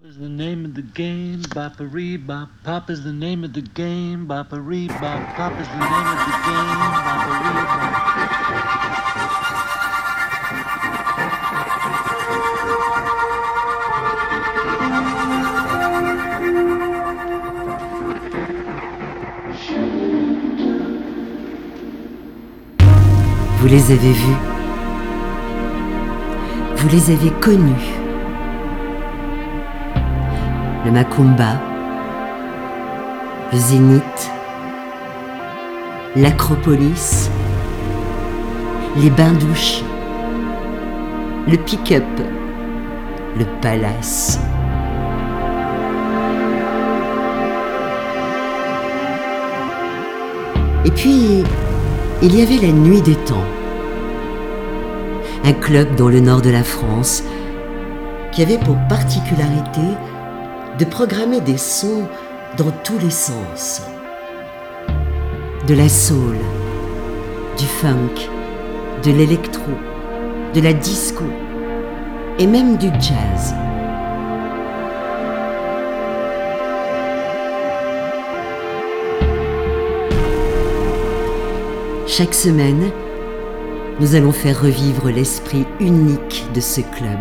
Is the name of the game, bop-a-ree bop. Pop is the name of the game, bop-a-ree bop. Pop is the name of the game, bop-a-ree bop. Vous les avez vus, vous les avez connus. Le Macumba, le Zénith, l'Acropolis, les bains-douches, le pick-up, le palace. Et puis, il y avait la Nuit des Temps, un club dans le nord de la France qui avait pour particularité de programmer des sons dans tous les sens. De la soul, du funk, de l'électro, de la disco et même du jazz. Chaque semaine, nous allons faire revivre l'esprit unique de ce club.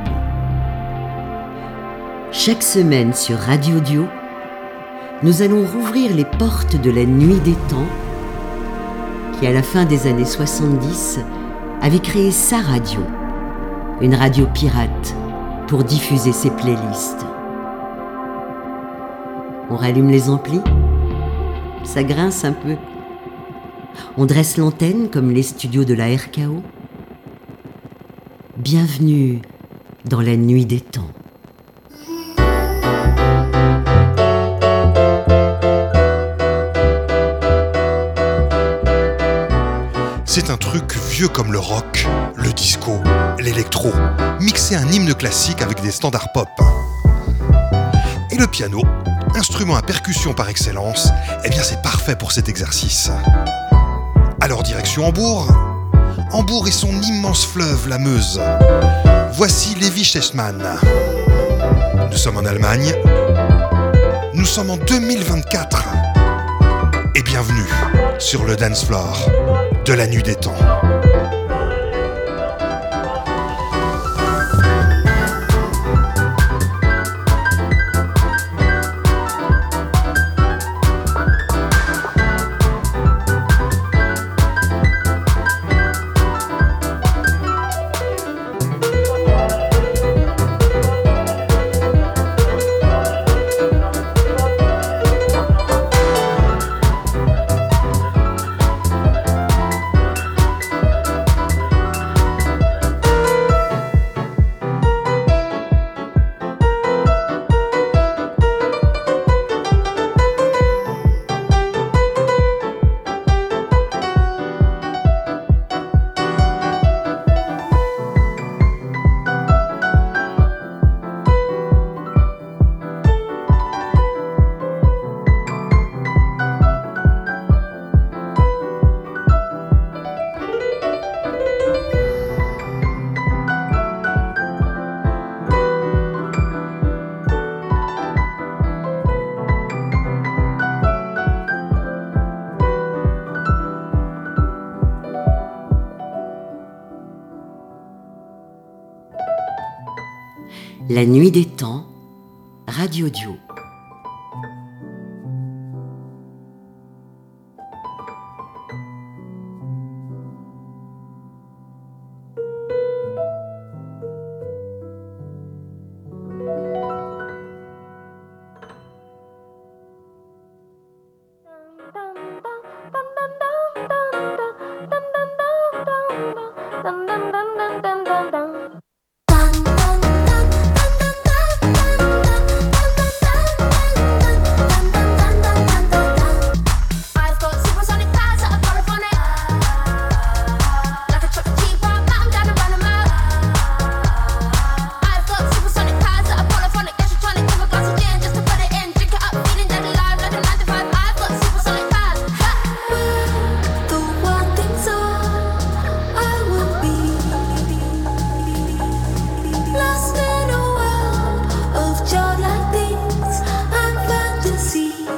Chaque semaine sur Radio Dio, nous allons rouvrir les portes de la Nuit des Temps qui, à la fin des années 70, avait créé sa radio, une radio pirate pour diffuser ses playlists. On rallume les amplis, ça grince un peu. On dresse l'antenne comme les studios de la RKO. Bienvenue dans la Nuit des Temps. C'est un truc vieux comme le rock, le disco, l'électro, mixer un hymne classique avec des standards pop. Et le piano, instrument à percussion par excellence, eh bien c'est parfait pour cet exercice. Alors direction Hambourg. Hambourg et son immense fleuve, la Meuse. Voici Levi Chessman. Nous sommes en Allemagne. Nous sommes en 2024. Et bienvenue sur le dance floor de la Nuit des Temps. La Nuit des Temps, Radio Dio.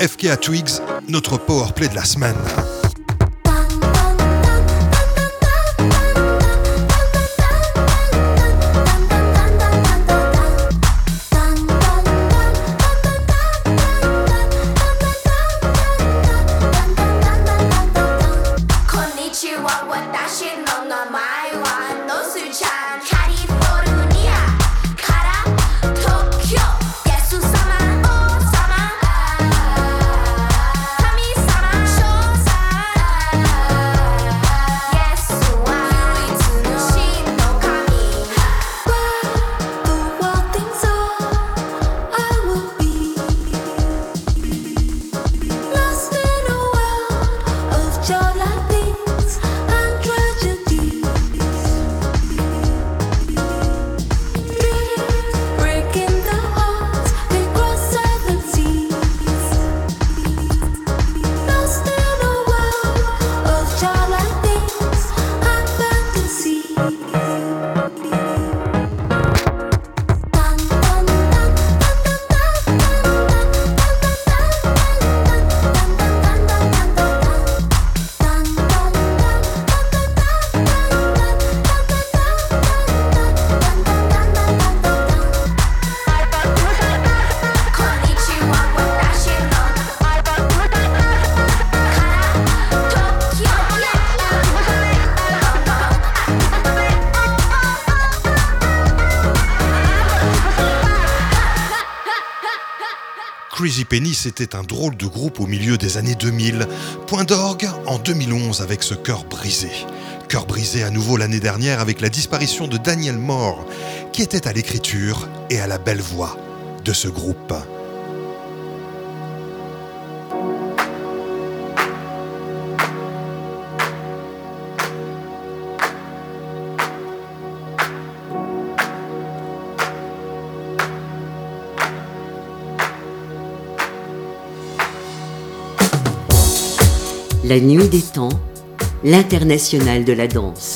FKA Twigs, notre powerplay de la semaine. Crazy Penny, c'était un drôle de groupe au milieu des années 2000. Point d'orgue en 2011 avec ce cœur brisé. Cœur brisé à nouveau l'année dernière avec la disparition de Daniel Moore, qui était à l'écriture et à la belle voix de ce groupe. La nuit des temps, l'international de la danse.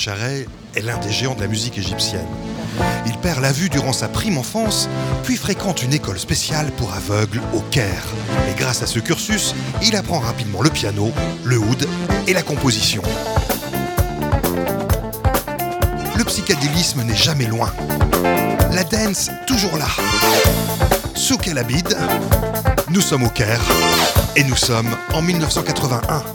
Charet est l'un des géants de la musique égyptienne. Il perd la vue durant sa prime enfance, puis fréquente une école spéciale pour aveugles au Caire. Et grâce à ce cursus, il apprend rapidement le piano, le oud et la composition. Le psychédélisme n'est jamais loin. La dance, toujours là. Souk El Abid, nous sommes au Caire et nous sommes en 1981.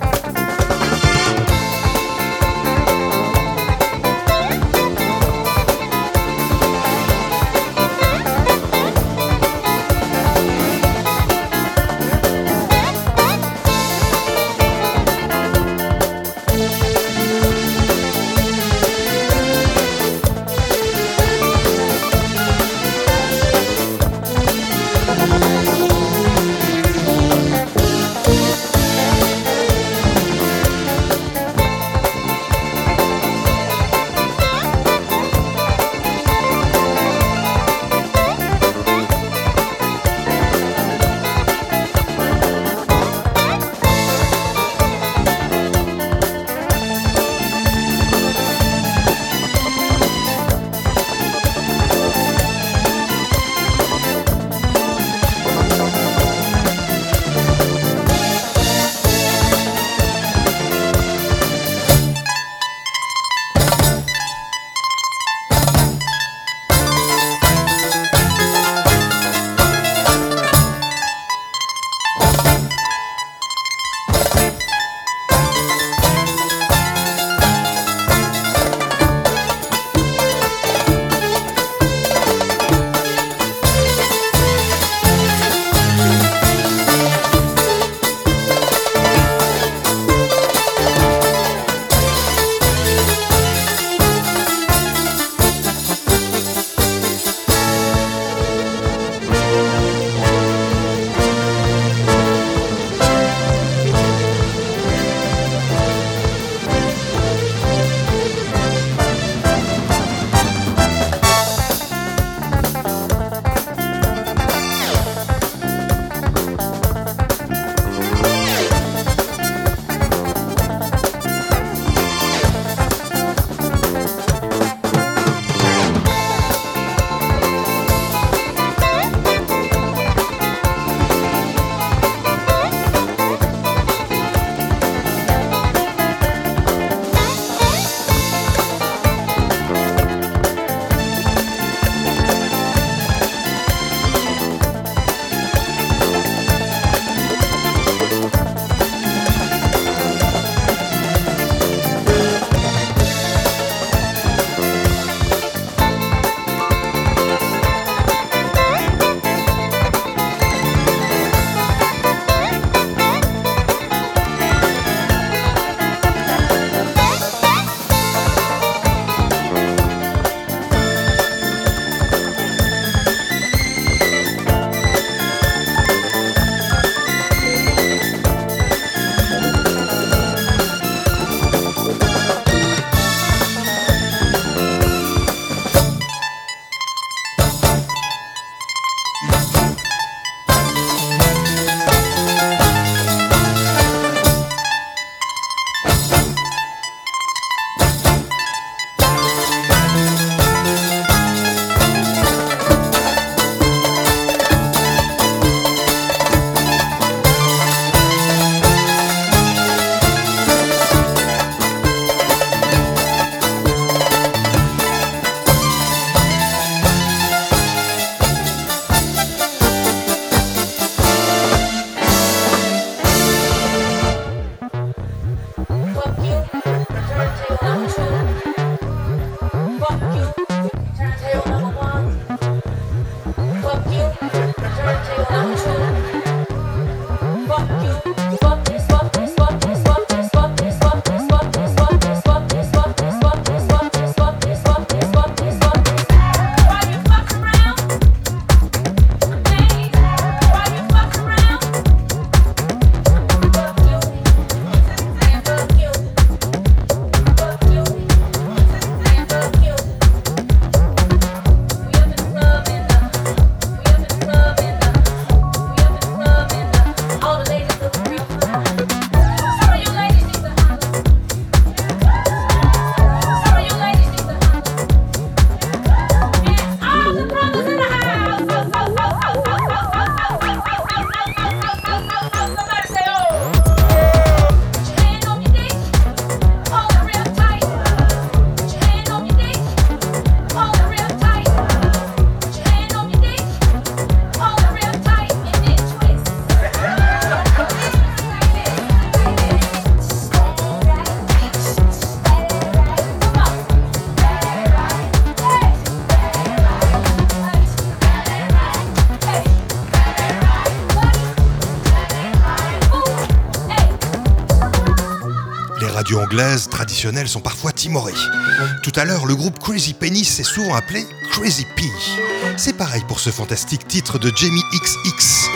radios anglaises traditionnelles sont parfois timorées. Tout à l'heure, le groupe Crazy Penny s'est souvent appelé Crazy P. C'est pareil pour ce fantastique titre de Jamie XX,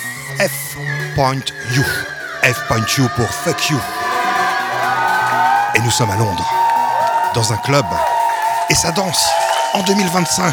F.U. F.U pour Fuck You. Et nous sommes à Londres, dans un club, et ça danse en 2025.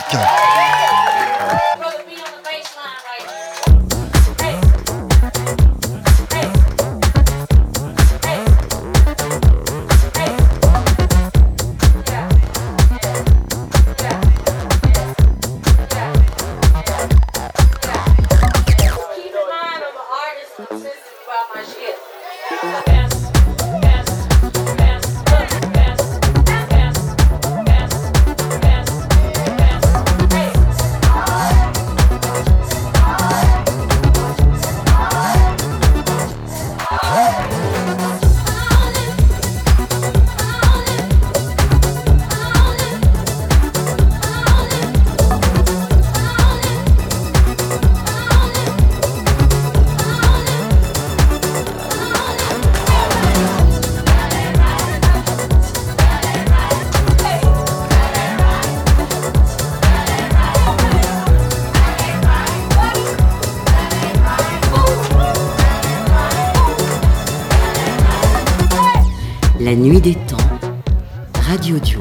La nuit des temps, Radio Duo.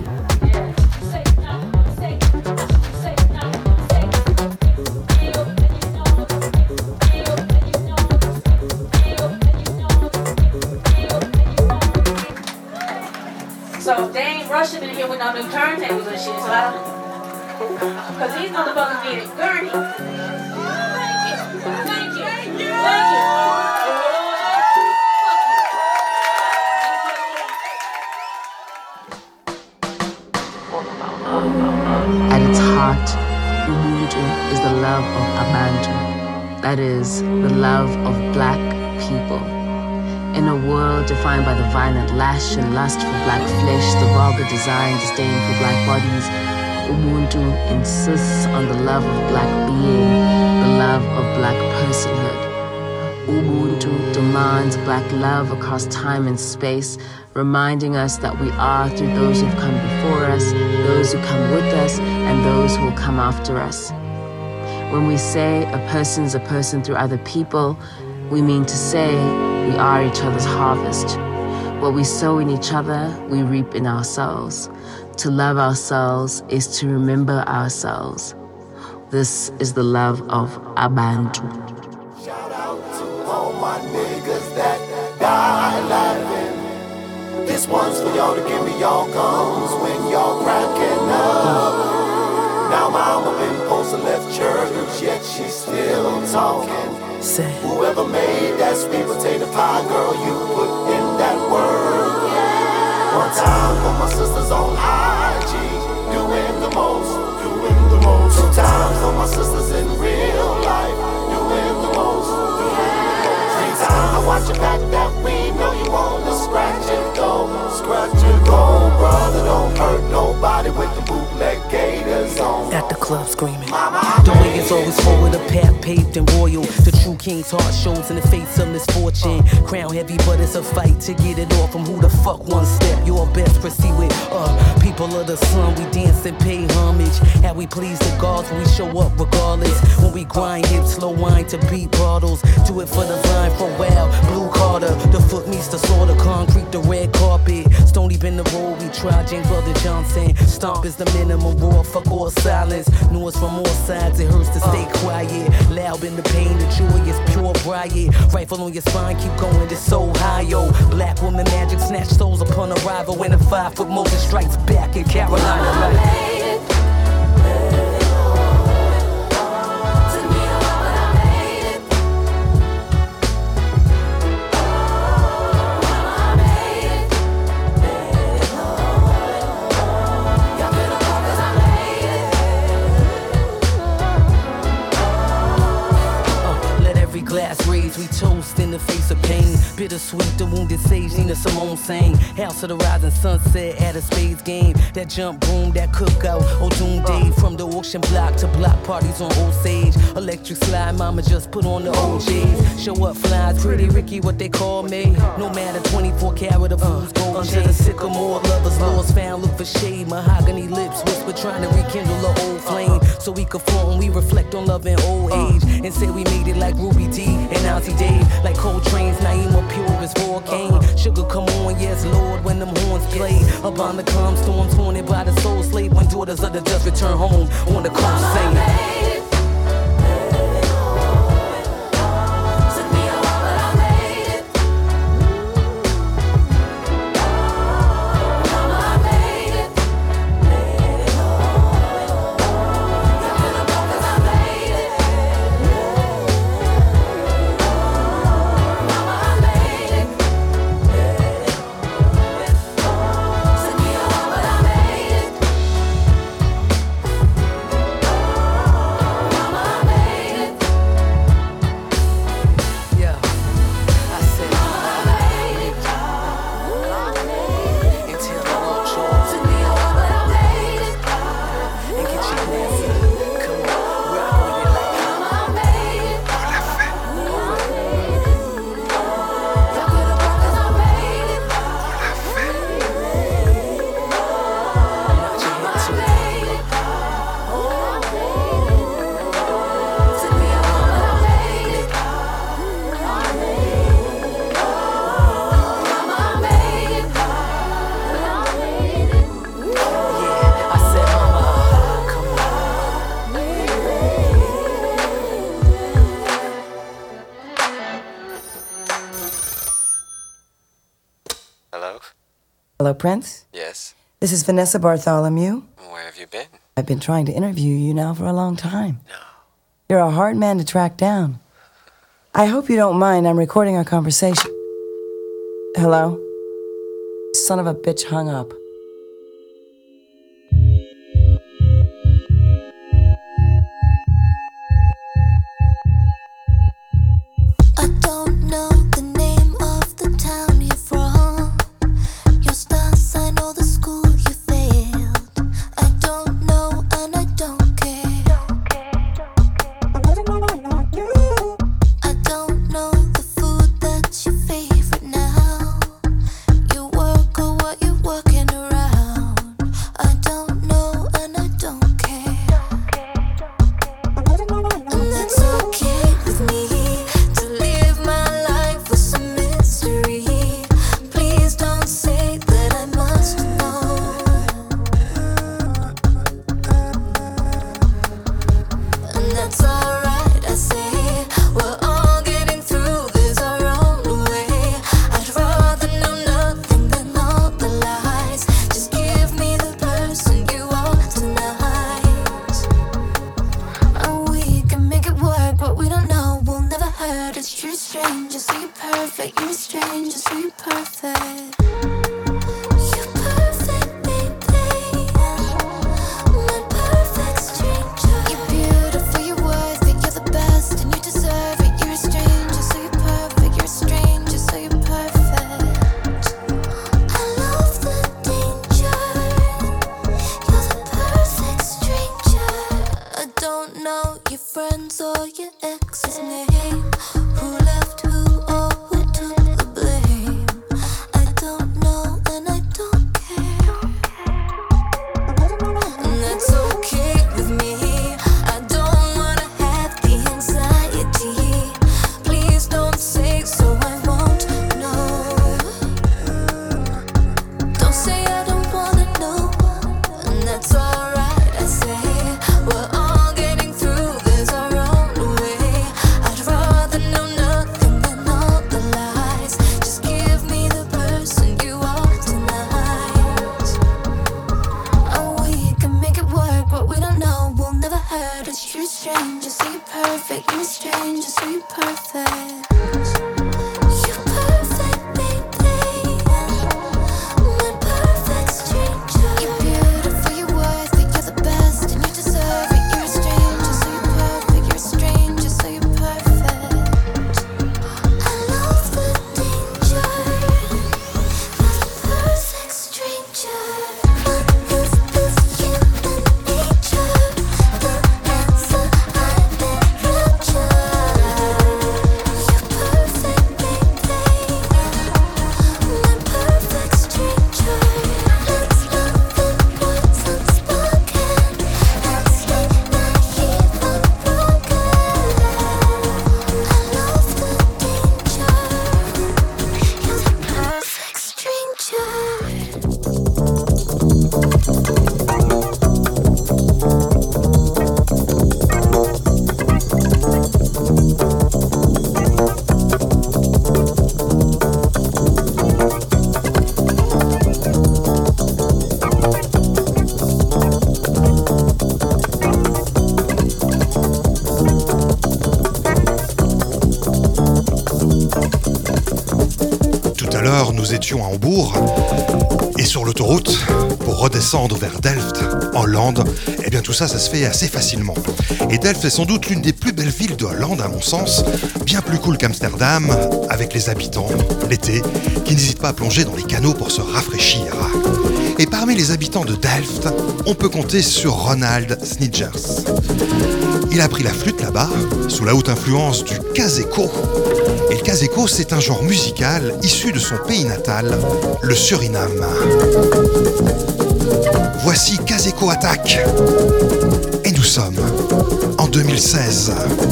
So they ain't rushing in here with no new turntables and shit, so I don't... Because these motherfuckers need a gurney. Thank you. Thank you. Thank you. At its heart, Ubuntu is the love of Abantu. That is, the love of black people. In a world defined by the violent lash and lust for black flesh, the vulgar desire and disdain for black bodies, Ubuntu insists on the love of black being, the love of black personhood. Ubuntu demands black love across time and space, reminding us that we are through those who've come before us, those who come with us, and those who will come after us. When we say a person's a person through other people, we mean to say we are each other's harvest. What we sow in each other, we reap in ourselves. To love ourselves is to remember ourselves. This is the love of Abantu. Shout out to all my niggas that die laughing. This one's for y'all to give me y'all guns when y'all cracking up. Now mama been posted left church, yet she's still talking. Say, whoever made that sweet potato pie, girl, you put in that work. One time for my sisters on IG, doing the most, doing the most. Two times for my sisters in real life, doing the most, doing the most. Three times I watch you pack that weed, know you wanna scratch it, go, scratch it, go, brother, don't hurt nobody with the bootleg gators on. at the club screaming. The way is always forward, a path paved and royal. The true king's heart shows in the face of misfortune. Crown heavy, but it's a fight to get it off from who the fuck one step. Your best proceed with people of the sun. We dance and pay homage. How we please the gods when we show up regardless. When we grind hips, slow wine to beat bottles. Do it for the vine, for wow, Blue Carter. The foot meets the sword, the concrete, the red carpet. Stony been the road we try, James Brother Johnson. Stomp is the minimum roar, fuck all silence. Noise from all sides, it hurts to stay quiet. Loud in the pain, the joy is pure riot. Rifle on your spine, keep going, it's so high, yo. Black woman magic, snatch souls upon arrival. When a 5-foot Moses strikes back in Carolina. Glass raised, we toast in the face of pain. Bittersweet, the wounded sage, Nina Simone sang. House of the rising sunset at a spades game. That jump boom, that cookout, O'Doom Day. From the auction block to block parties on Osage. Electric slide, mama just put on the OJs. Show up flies, pretty Ricky, what they call me. No matter 24 karat of fool's gold under the sycamore, lovers lost found, look for shade. Mahogany lips whisper, trying to rekindle the old flame. So we conform, we reflect on love in old age. And say we made it like Ruby D and Ozzy Dave. Like Coltrane's Naima Pure as Volcane. Sugar come on, yes Lord, when them horns play. Upon the calm storms haunted by the soul slave. When daughters of the dust return home on the coast saying Hello, Prince? Yes? This is Vanessa Bartholomew. Where have you been? I've been trying to interview you now for a long time. No. You're a hard man to track down. I hope you don't mind. I'm recording our conversation. Hello? Son of a bitch hung up. We're all getting through this our own way. I'd rather know nothing station à Hambourg. Et sur l'autoroute, pour redescendre vers Delft, en Hollande, eh bien tout ça, ça se fait assez facilement. Et Delft est sans doute l'une des plus belles villes de Hollande, à mon sens, bien plus cool qu'Amsterdam, avec les habitants, l'été, qui n'hésitent pas à plonger dans les canaux pour se rafraîchir. Et parmi les habitants de Delft, on peut compter sur Ronald Snijers. Il a appris la flûte là-bas, sous la haute influence du Kazeko. Et le Kazeko, c'est un genre musical issu de son pays natal, le Suriname. Voici Kazeko Attack. Et nous sommes en 2016.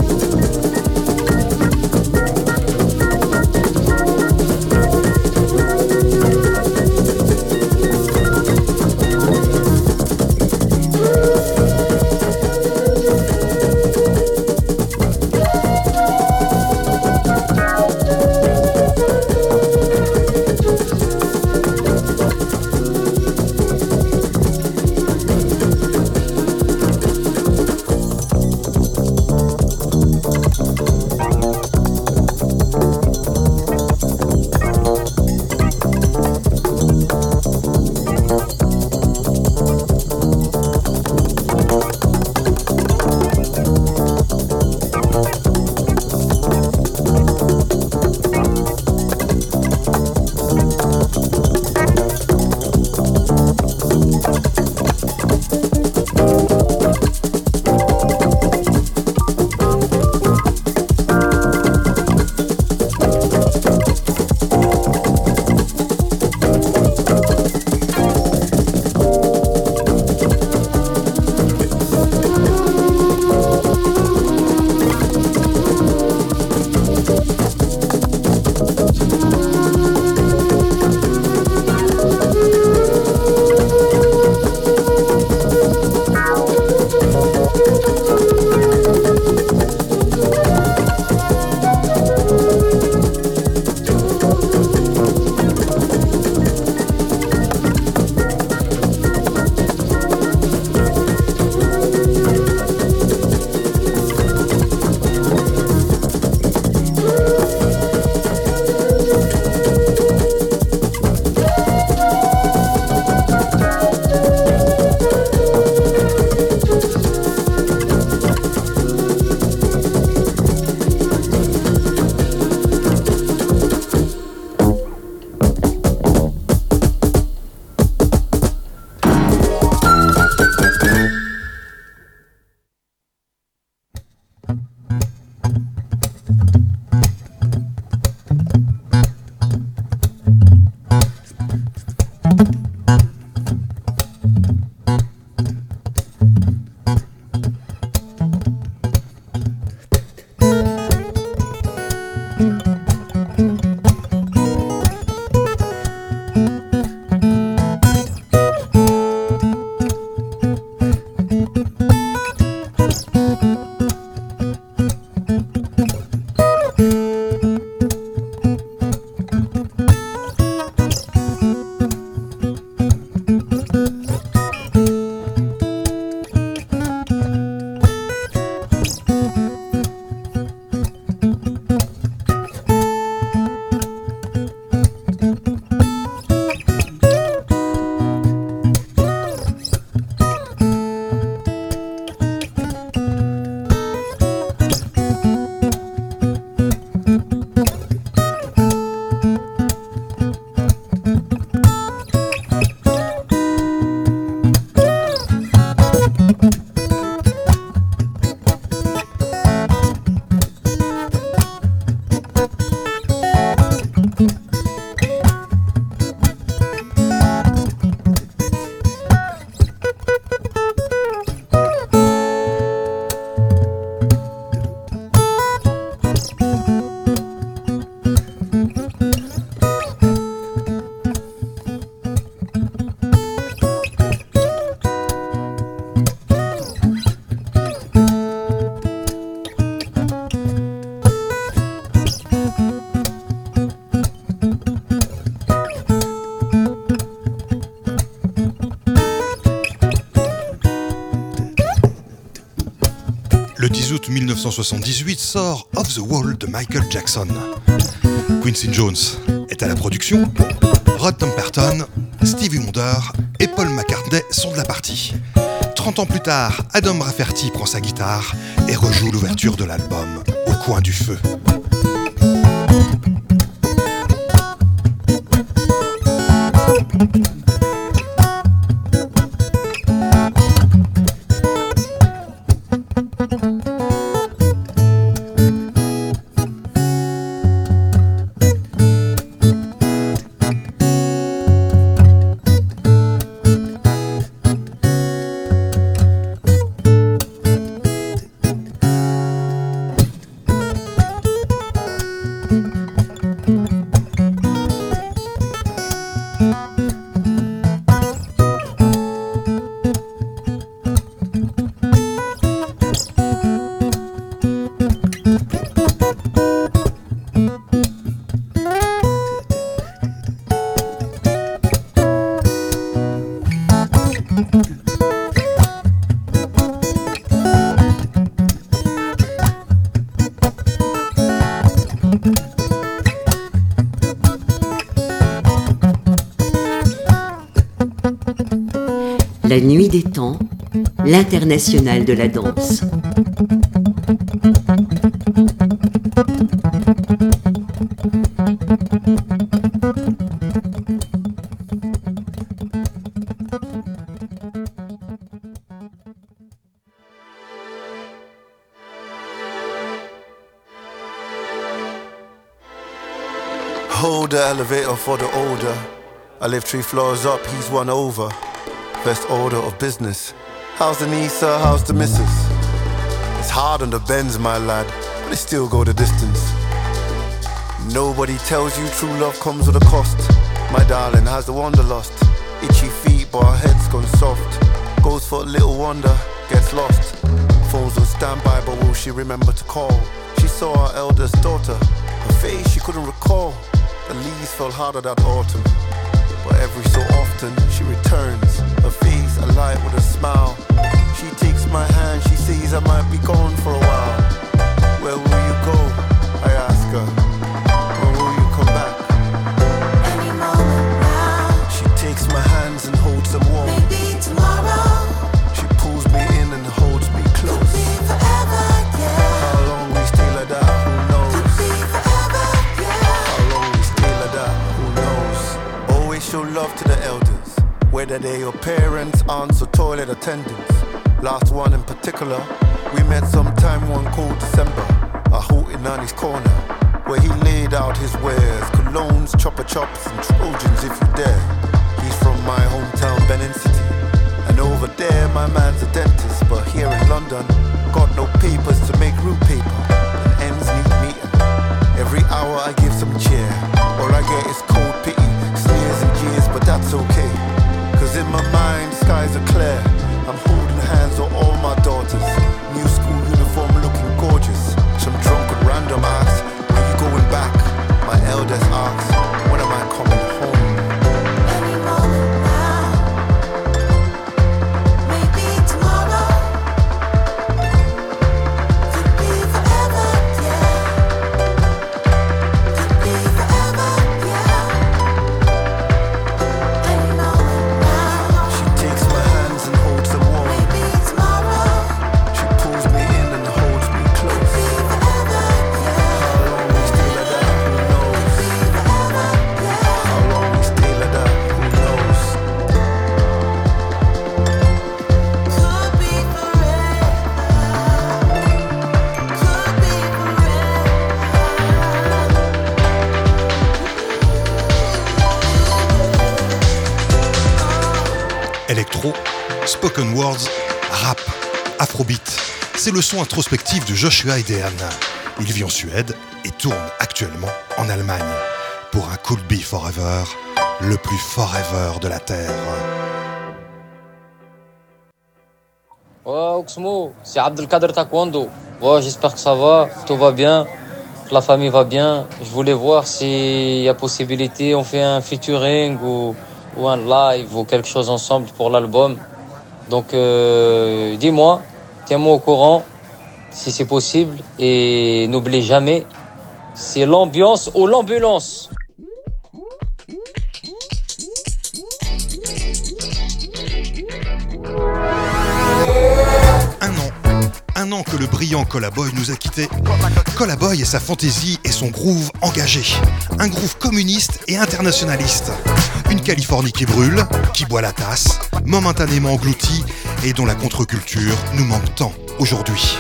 Le 10 août 1978 sort Off the Wall de Michael Jackson. Quincy Jones est à la production. Rod Temperton, Stevie Wonder et Paul McCartney sont de la partie. 30 ans plus tard, Adam Rafferty prend sa guitare et rejoue l'ouverture de l'album Au coin du feu. La nuit des temps, l'international de la danse. Hold the elevator for the older. I live 3 floors up, he's one over. Best order of business. How's the niece, sir? How's the missus? It's hard on the Benz, my lad, but they still go the distance. Nobody tells you true love comes with a cost. My darling has the wanderlust. Itchy feet, but her head's gone soft. Goes for a little wonder, gets lost. Phone's on standby, but will she remember to call? She saw her eldest daughter. Her face she couldn't recall. The leaves fell harder that autumn. But every so often she returns, her face alight with a smile. She takes my hand, she says I might be gone for a while. Where will you go? I ask her. When will you come back? Any moment now. She takes my hands and holds them warm. Maybe tomorrow. She pulls me in and holds me close. Could be forever, yeah. How long we stay like that, who knows? Could be forever, yeah. How long we stay like that, who knows? Always show love to the elders, whether they your parents, aunts or toilet attendants. Last one in particular, we met sometime one cold December. I halted on his corner, where he laid out his wares, colognes, chopper chops and Trojans if you dare. He's from my hometown, Benin City, and over there my man's a dentist. But here in London, got no papers to make root paper, and ends need meeting. Every hour I give some cheer, all I get is cold pity, sneers and jeers, but that's okay. Cause in my mind, skies are clear. I'm holding hands with all my daughters. New school uniform looking gorgeous. Some drunk and random asks, when you going back? My eldest asks, when am I coming home? Any moment now. Maybe tomorrow. Could be forever, yeah. Could be forever, yeah. Any moment now. She takes my hands and holds them warm. Maybe tomorrow. She pulls me in and holds me close. Could be forever, yeah. How long we stay like that, who knows? Forever, yeah. How long we stay like that, who knows? Could be forever. Could be Electro, spoken words, rap, afrobeat. C'est le son introspectif de Joshua Idean. Il vit en Suède et tourne actuellement en Allemagne pour un Could Be Forever, le plus forever de la Terre. Ouais, Oxmo, c'est Abdelkader Taekwondo. Ouais, j'espère que ça va, tout va bien, que la famille va bien. Je voulais voir s'il y a possibilité, on fait un featuring ou un live ou quelque chose ensemble pour l'album. Donc, dis-moi, tiens-moi au courant si c'est possible. Et n'oublie jamais, c'est l'ambiance ou l'ambulance. un an que le brillant Collaboy nous a quittés. Collaboy et sa fantaisie et son groove engagé. Un groove communiste et internationaliste. Une Californie qui brûle, qui boit la tasse, momentanément engloutie et dont la contre-culture nous manque tant aujourd'hui.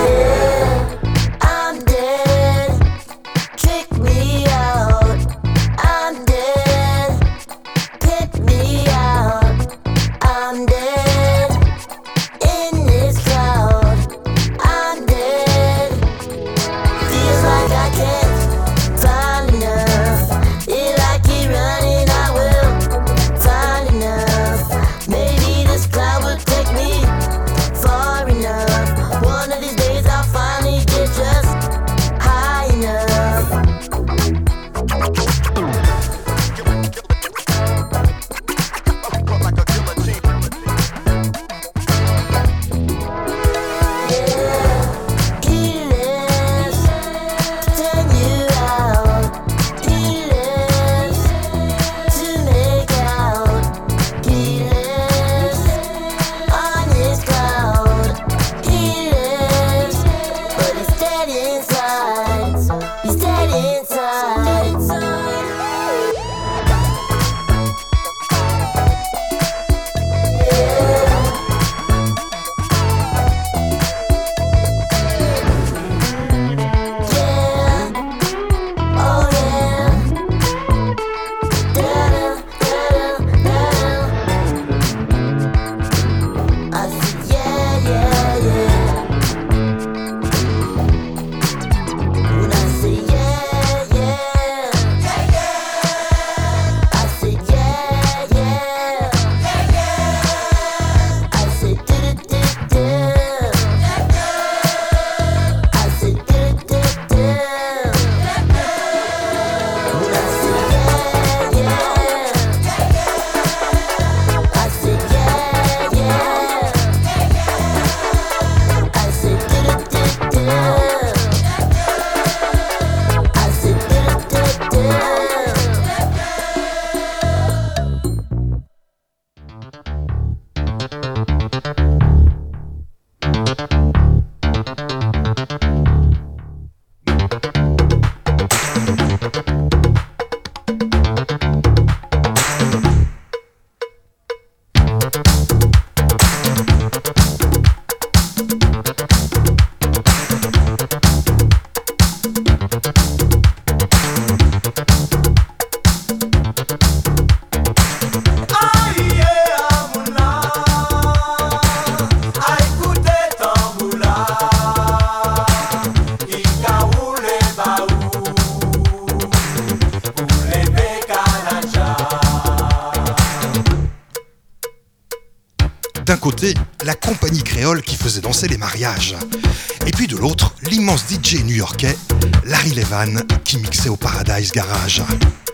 D'un côté, la compagnie créole qui faisait danser les mariages. Et puis de l'autre, l'immense DJ new-yorkais, Larry Levan, qui mixait au Paradise Garage.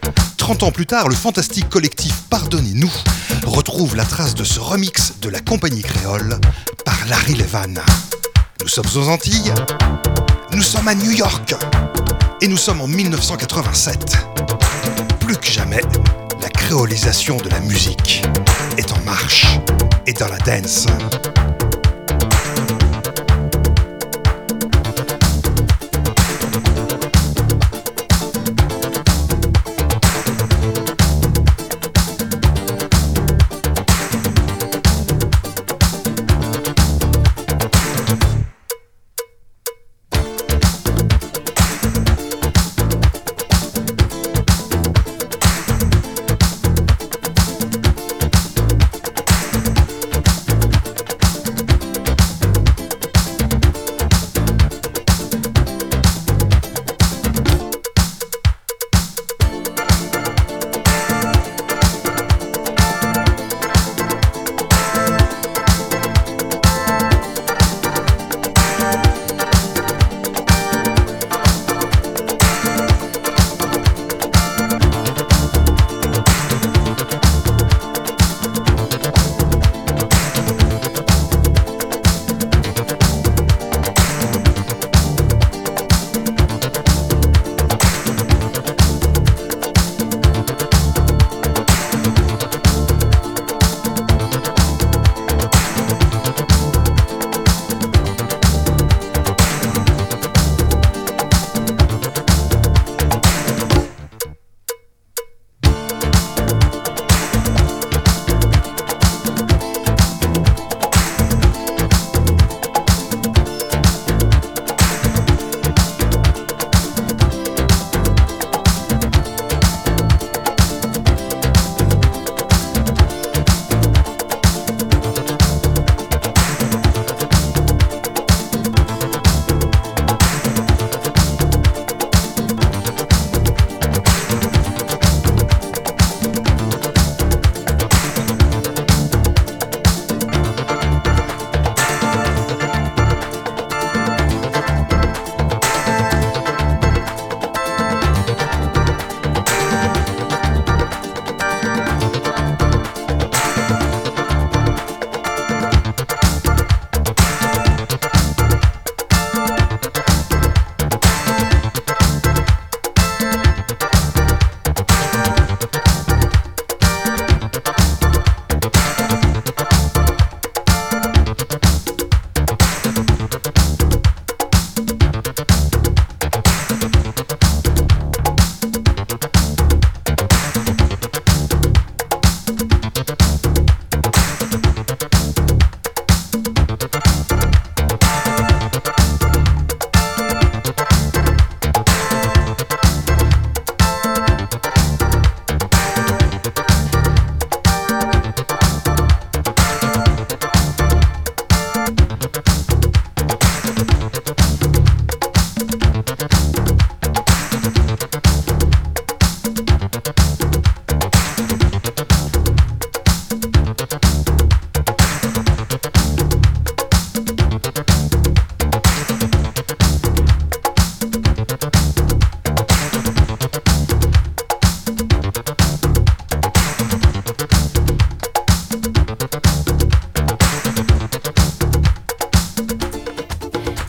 30 ans plus tard, le fantastique collectif Pardonnez-nous retrouve la trace de ce remix de la compagnie créole par Larry Levan. Nous sommes aux Antilles, nous sommes à New York, et nous sommes en 1987. Plus que jamais, la créolisation de la musique est en marche et dans la dance.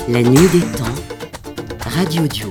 La nuit des temps, Radio Duo.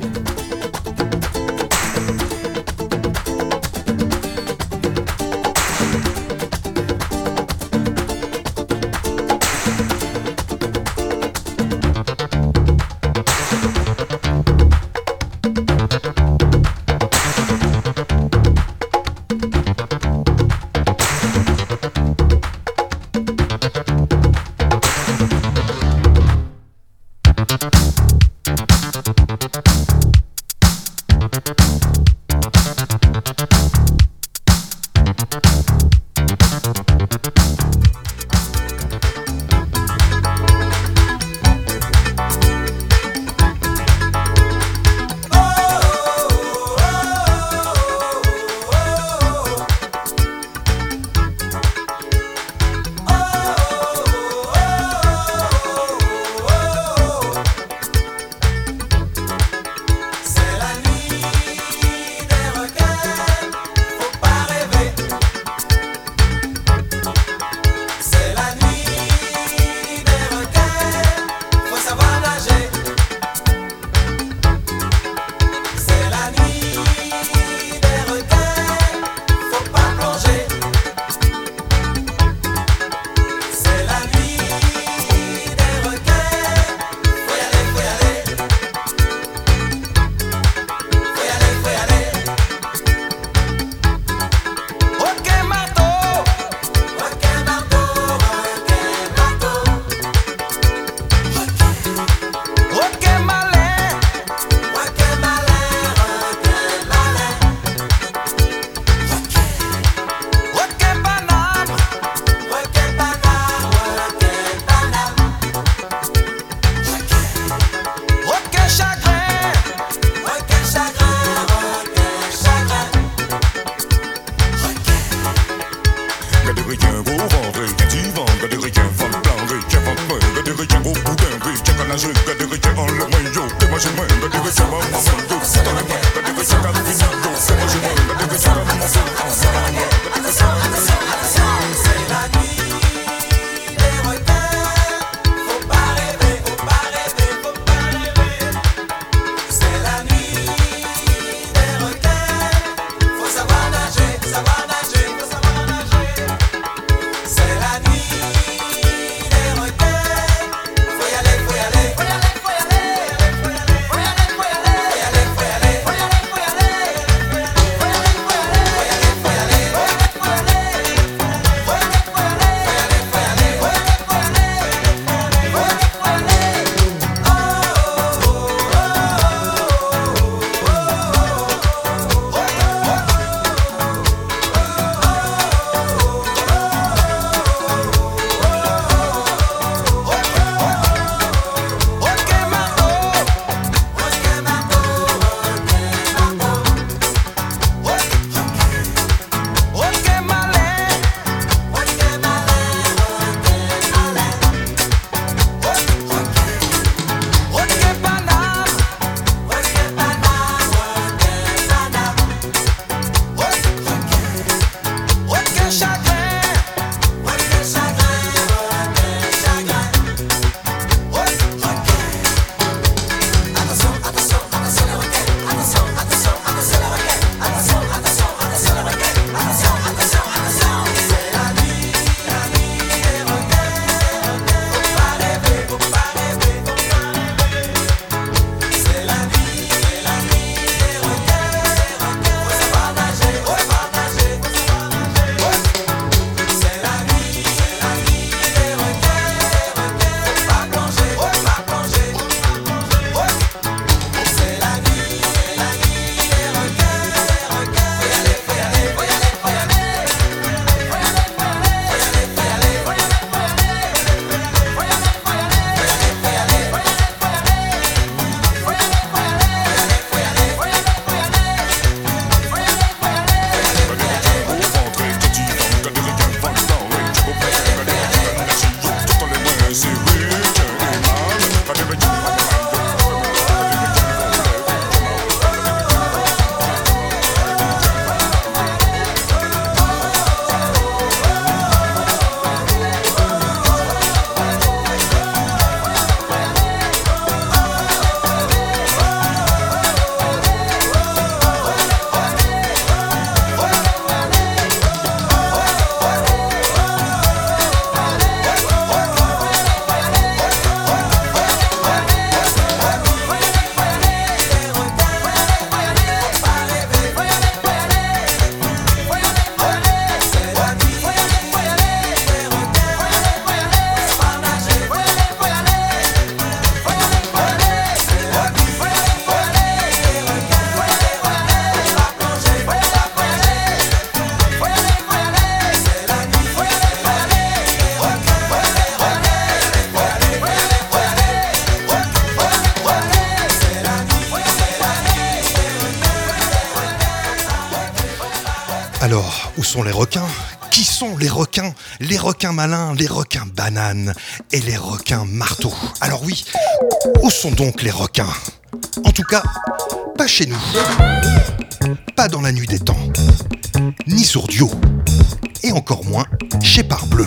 Alors, où sont les requins ? Qui sont les requins ? Les requins malins, les requins bananes et les requins marteaux. Alors oui, où sont donc les requins ? En tout cas, pas chez nous. Pas dans la nuit des temps. Ni sur Dio. Et encore moins chez Parbleu.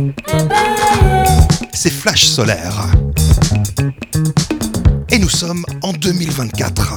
C'est Flash Solaire. Et nous sommes en 2024.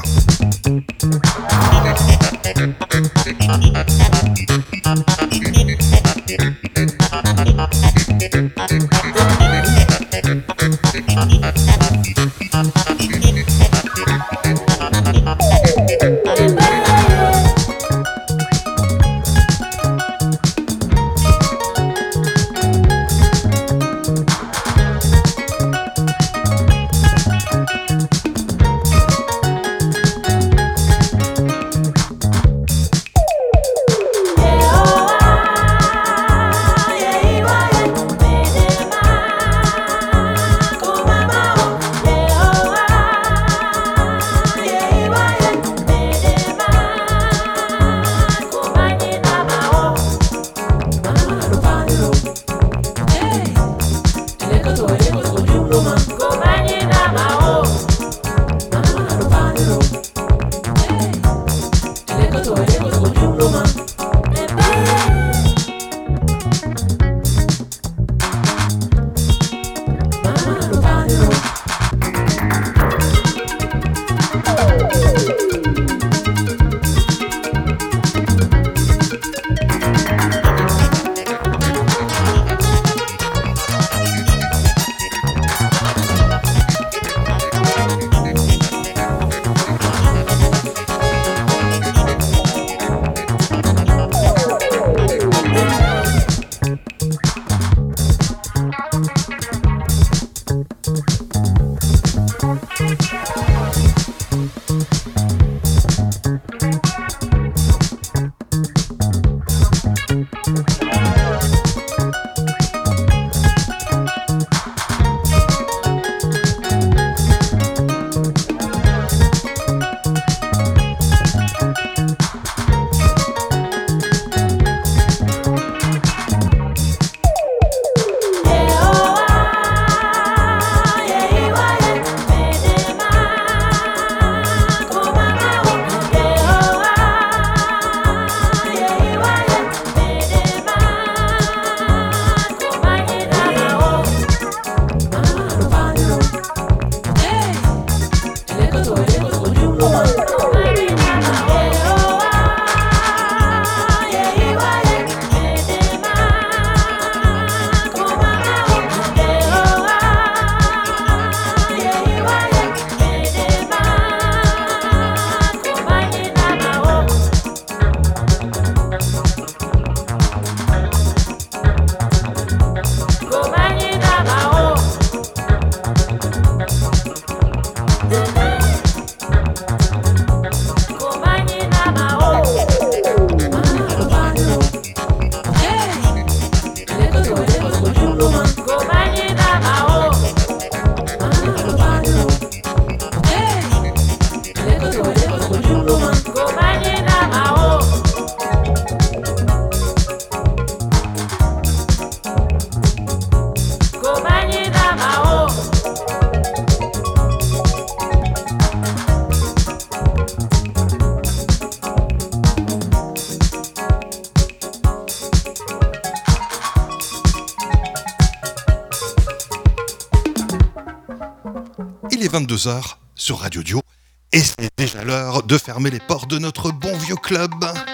Il est 22h sur Radio Dio et c'est déjà l'heure de fermer les portes de notre bon vieux club.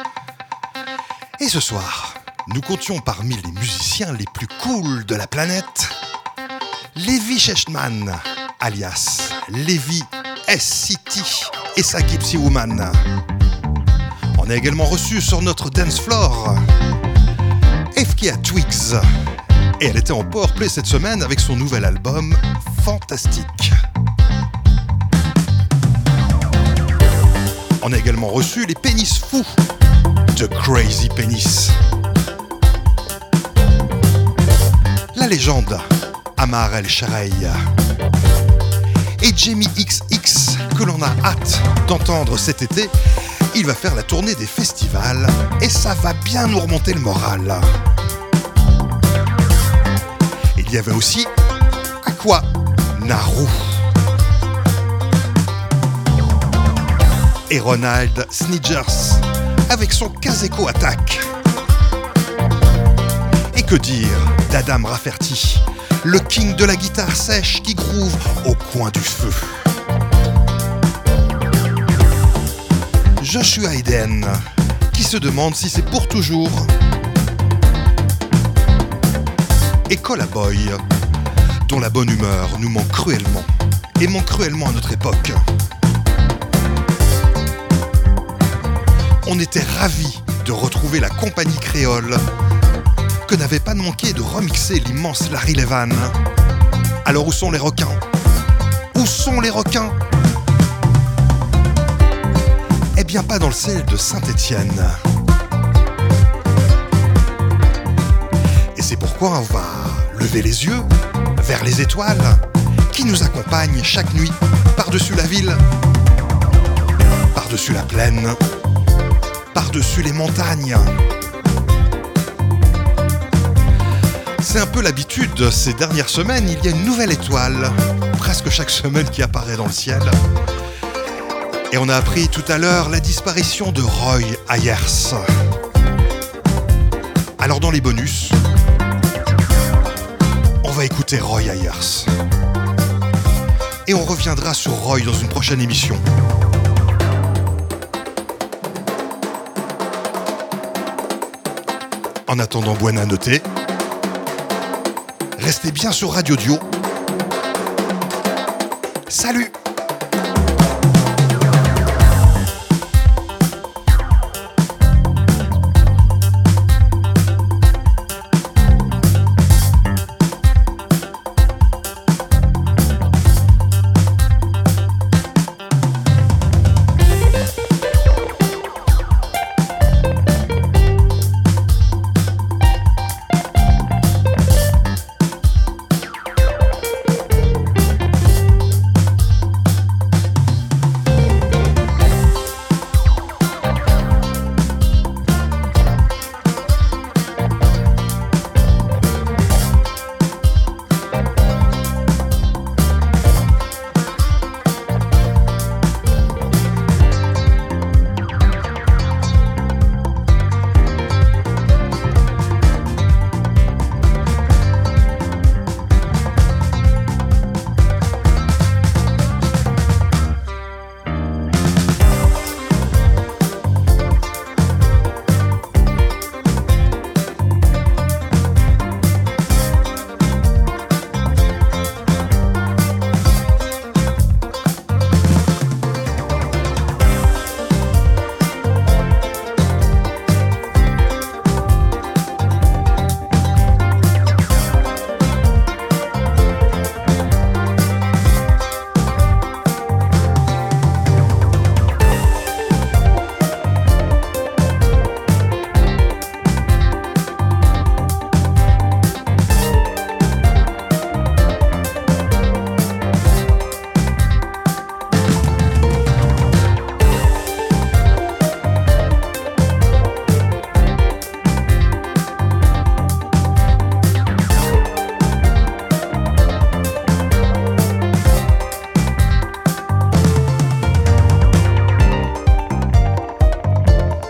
Et ce soir, nous comptions parmi les musiciens les plus cool de la planète, Levi Shechtman, alias Levi S-City et sa Gypsy Woman. On a également reçu sur notre dance floor Efkia Twigs. Et elle était en powerplay cette semaine avec son nouvel album Fantastique. On a également reçu les Pénis Fous de Crazy Penis. La légende Amar El Sharai. Et Jamie XX que l'on a hâte d'entendre cet été il va faire la tournée des festivals et ça va bien nous remonter le moral. Il y avait aussi Aqua Naru et Ronald Snidgers avec son Kazeko Attack. Et que dire d'Adam Rafferty, le king de la guitare sèche qui groove au coin du feu. Joshua Hayden, qui se demande si c'est pour toujours. Et Cola Boy, dont la bonne humeur nous manque cruellement, et manque cruellement à notre époque. On était ravis de retrouver la compagnie créole, que n'avait pas manqué de remixer l'immense Larry Levan. Alors où sont les requins? Où sont les requins? Eh bien pas dans le ciel de Saint-Étienne. Et c'est pourquoi on va lever les yeux vers les étoiles qui nous accompagnent chaque nuit par-dessus la ville, par-dessus la plaine, par-dessus les montagnes. C'est un peu l'habitude ces dernières semaines, il y a une nouvelle étoile, presque chaque semaine qui apparaît dans le ciel. Et on a appris tout à l'heure la disparition de Roy Ayers. Alors dans les bonus, on va écouter Roy Ayers. Et on reviendra sur Roy dans une prochaine émission. En attendant, buona notte. Restez bien sur Radio Dio. Salut!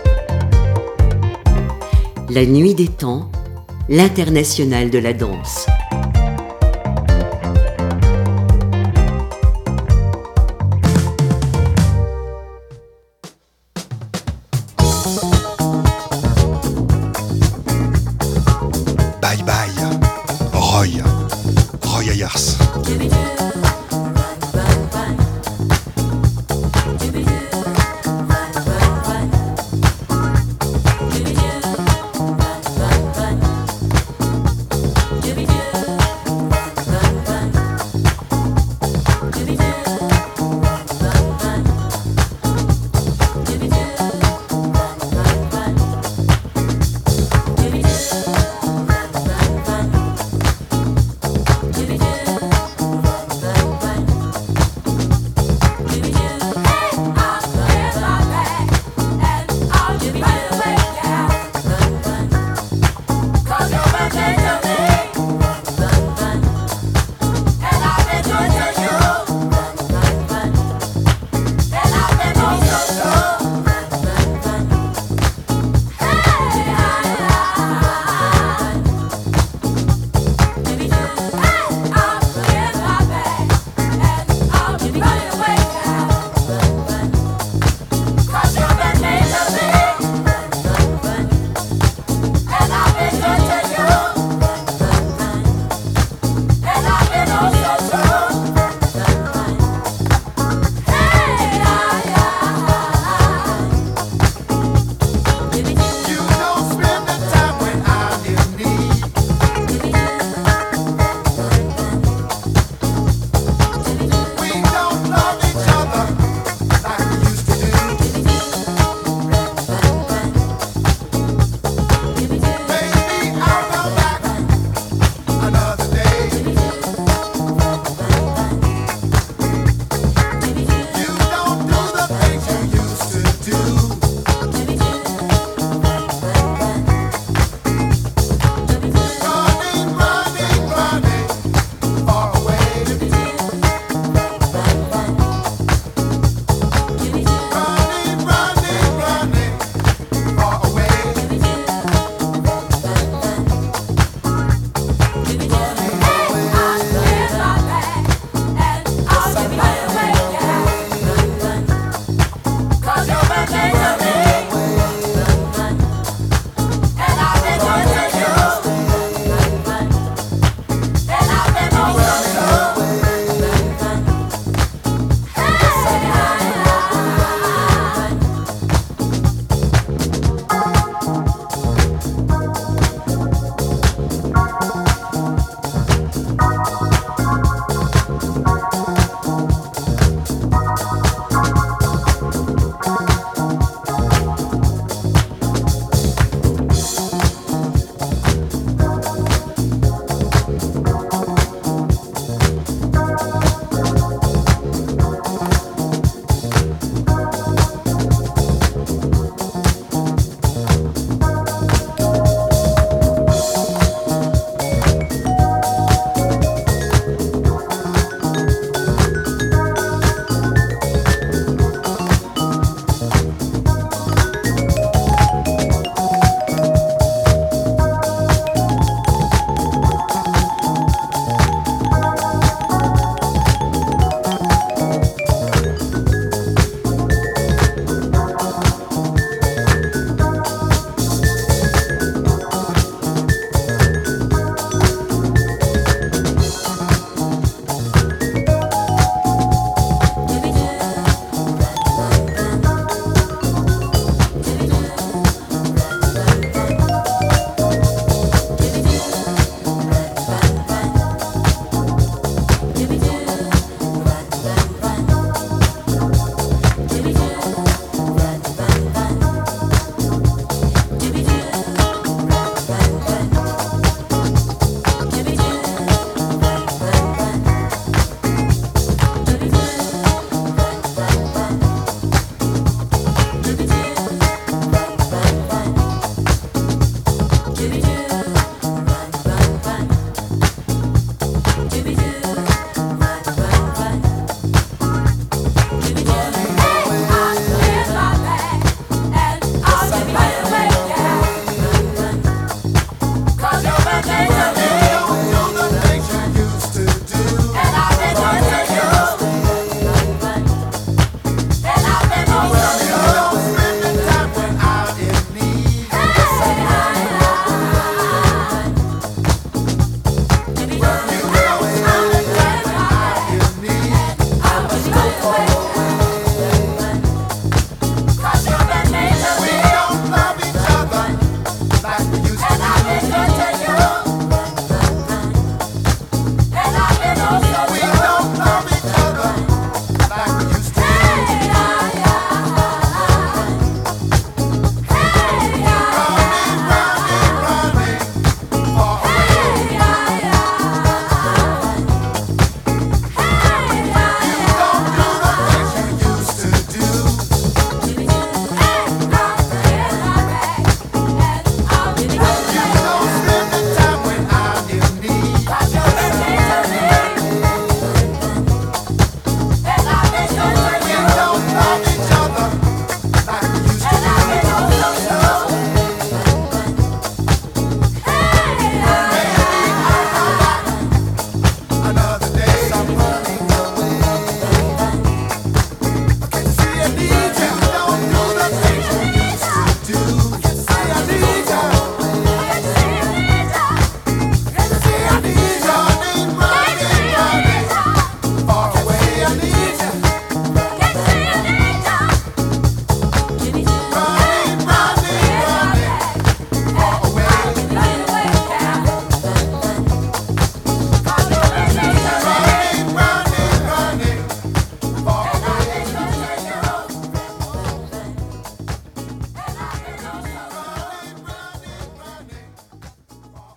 La nuit des temps, l'internationale de la danse.